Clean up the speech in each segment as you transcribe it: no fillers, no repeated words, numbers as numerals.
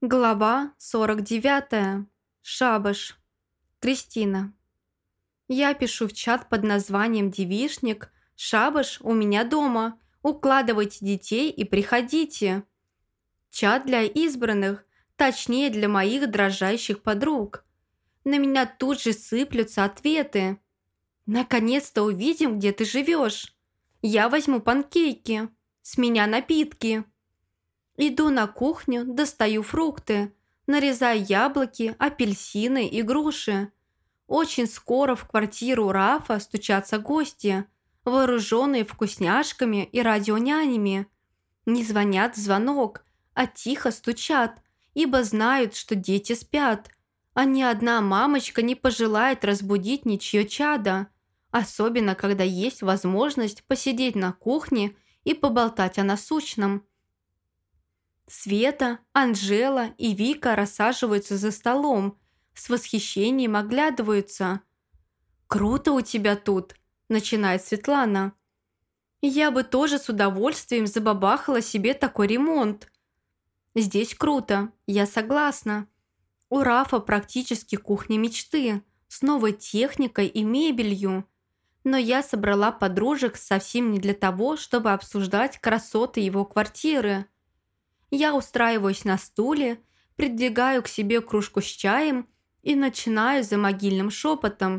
Глава 49. Шабаш. Кристина. Я пишу в чат под названием «Девишник». «Шабаш у меня дома. Укладывайте детей и приходите». Чат для избранных, точнее для моих дрожащих подруг. На меня тут же сыплются ответы. «Наконец-то увидим, где ты живешь. Я возьму панкейки. С меня напитки». Иду на кухню, достаю фрукты, нарезаю яблоки, апельсины и груши. Очень скоро в квартиру Рафа стучатся гости, вооруженные вкусняшками и радионянями. Не звонят в звонок, а тихо стучат, ибо знают, что дети спят, а ни одна мамочка не пожелает разбудить ничье чадо, особенно когда есть возможность посидеть на кухне и поболтать о насущном. Света, Анжела и Вика рассаживаются за столом, с восхищением оглядываются. «Круто у тебя тут», – начинает Светлана. «Я бы тоже с удовольствием забабахала себе такой ремонт». «Здесь круто, я согласна. У Рафа практически кухня мечты, с новой техникой и мебелью. Но я собрала подружек совсем не для того, чтобы обсуждать красоты его квартиры». Я устраиваюсь на стуле, придвигаю к себе кружку с чаем и начинаю за могильным шепотом.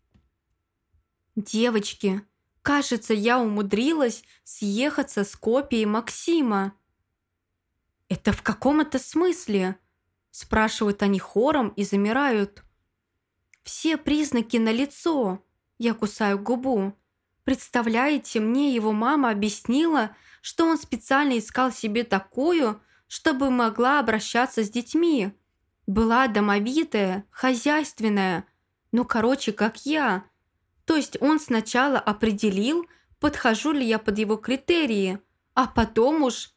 «Девочки, кажется, я умудрилась съехаться с копией Максима». «Это в каком это смысле?» – спрашивают они хором и замирают. «Все признаки налицо», – я кусаю губу. «Представляете, мне его мама объяснила, что он специально искал себе такую, чтобы могла обращаться с детьми. Была домовитая, хозяйственная, ну, короче, как я. То есть он сначала определил, подхожу ли я под его критерии, а потом уж...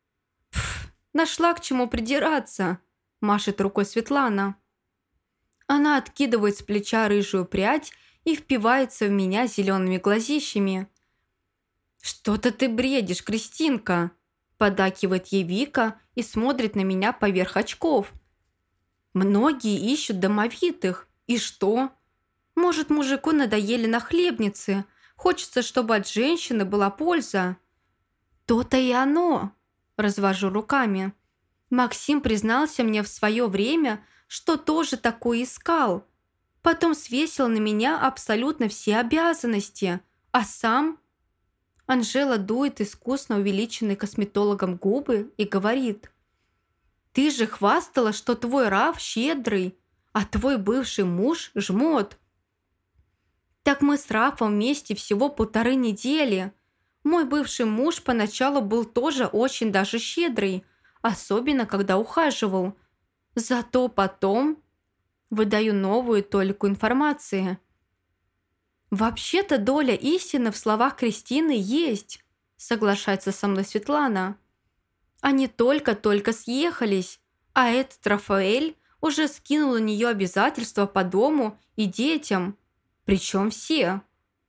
нашла к чему придираться», – машет рукой Светлана. Она откидывает с плеча рыжую прядь и впивается в меня зелеными глазищами. «Что-то ты бредишь, Кристинка!» – поддакивает ей Вика и смотрит на меня поверх очков. «Многие ищут домовитых. И что? Может, мужику надоели нахлебницы? Хочется, чтобы от женщины была польза?» «То-то и оно!» – развожу руками. Максим признался мне в свое время, что тоже такое искал. Потом свесил на меня абсолютно все обязанности, а сам... Анжела дует искусно увеличенные косметологом губы и говорит: «Ты же хвастала, что твой Раф щедрый, а твой бывший муж жмот». «Так мы с Рафом вместе всего 1,5 недели. Мой бывший муж поначалу был тоже очень даже щедрый, особенно когда ухаживал. Зато потом...» Выдаю новую толику информации. «Вообще-то доля истины в словах Кристины есть», – соглашается со мной Светлана. «Они только-только съехались, а этот Рафаэль уже скинул на нее обязательства по дому и детям, причем все.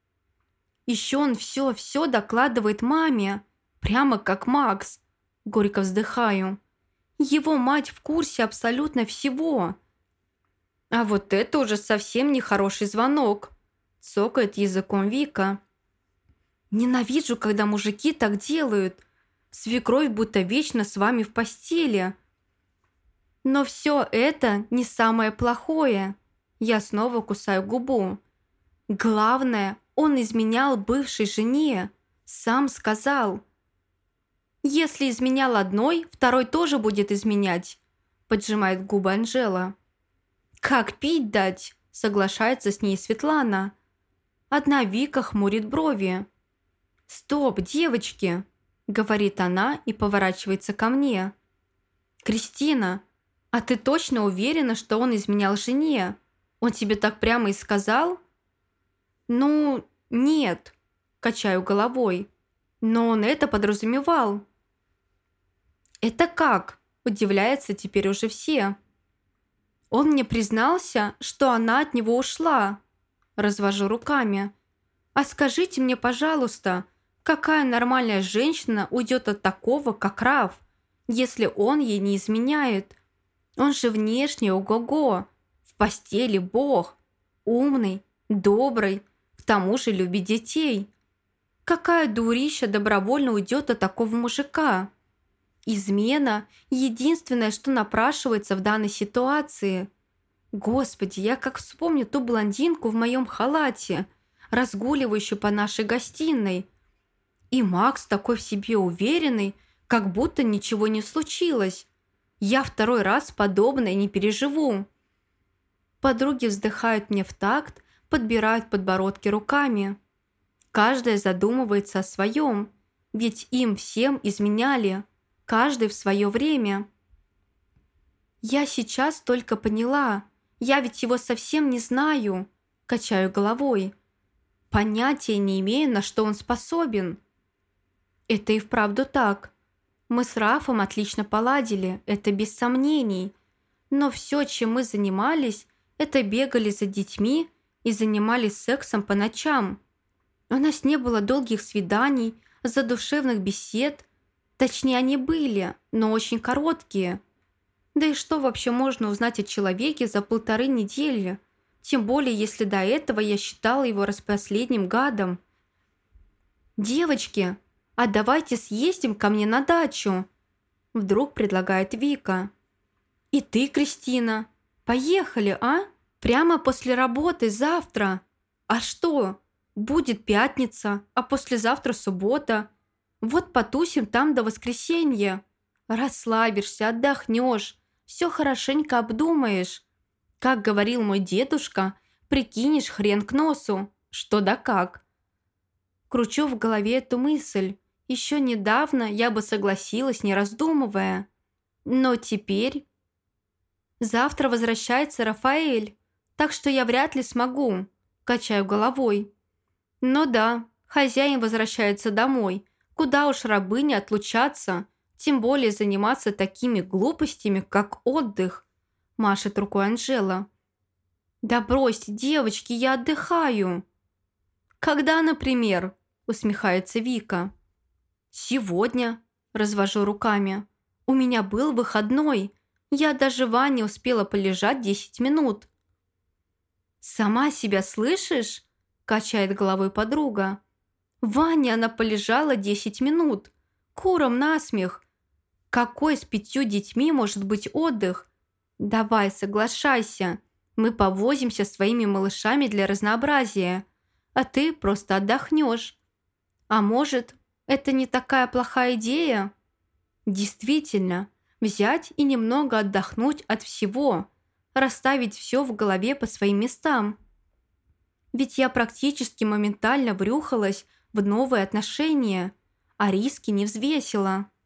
Еще он все докладывает маме, прямо как Макс», – горько вздыхаю. «Его мать в курсе абсолютно всего». «А вот это уже совсем нехороший звонок», – цокает языком Вика. «Ненавижу, когда мужики так делают. Свекровь будто вечно с вами в постели». «Но все это не самое плохое». Я снова кусаю губу. «Главное, он изменял бывшей жене. Сам сказал». «Если изменял одной, второй тоже будет изменять», – поджимает губы Анжела. «Как пить дать?» – соглашается с ней Светлана. Одна Вика хмурит брови. «Стоп, девочки!» – говорит она и поворачивается ко мне. «Кристина, а ты точно уверена, что он изменял жене? Он тебе так прямо и сказал?» «Ну, нет», – качаю головой. «Но он это подразумевал». «Это как?» – удивляются теперь уже все. «Он мне признался, что она от него ушла». Развожу руками. «А скажите мне, пожалуйста, какая нормальная женщина уйдет от такого, как Раф, если он ей не изменяет? Он же внешне ого-го, в постели бог, умный, добрый, к тому же любит детей. Какая дурища добровольно уйдет от такого мужика? Измена – единственное, что напрашивается в данной ситуации. Господи, я как вспомню ту блондинку в моем халате, разгуливающую по нашей гостиной. И Макс такой в себе уверенный, как будто ничего не случилось. Я второй раз подобное не переживу. Подруги вздыхают мне в такт, подбирают подбородки руками. Каждая задумывается о своем, ведь им всем изменяли, каждый в свое время. Я сейчас только поняла, я ведь его совсем не знаю, качаю головой. Понятия не имею, на что он способен. Это и вправду так. Мы с Рафом отлично поладили, это без сомнений. Но все, чем мы занимались, это бегали за детьми и занимались сексом по ночам. У нас не было долгих свиданий, задушевных бесед. Точнее, они были, но очень короткие. Да и что вообще можно узнать о человеке за 1,5 недели? Тем более, если до этого я считала его распоследним гадом. «Девочки, а давайте съездим ко мне на дачу», вдруг предлагает Вика. «И ты, Кристина, поехали, а? Прямо после работы завтра. А что? Будет пятница, а послезавтра суббота. Вот потусим там до воскресенья. Расслабишься, отдохнешь, все хорошенько обдумаешь. Как говорил мой дедушка, прикинешь хрен к носу, что да как». Кручу в голове эту мысль. Еще недавно я бы согласилась, не раздумывая. Но теперь... Завтра возвращается Рафаэль, так что я вряд ли смогу, качаю головой. Но да, хозяин возвращается домой. Куда уж рабыне отлучаться, тем более заниматься такими глупостями, как отдых, машет рукой Анжела. Да бросьте, девочки, я отдыхаю. Когда, например, усмехается Вика. Сегодня, развожу руками. У меня был выходной. Я даже в ванне успела полежать 10 минут. «Сама себя слышишь?» – качает головой подруга. В ванне она полежала 10 минут. Курам насмех. Какой с 5 детьми может быть отдых? Давай, соглашайся. Мы повозимся с твоими малышами для разнообразия. А ты просто отдохнешь. А может, это не такая плохая идея? Действительно, взять и немного отдохнуть от всего, расставить все в голове по своим местам. Ведь я практически моментально врюхалась в новые отношения, а риски не взвесила.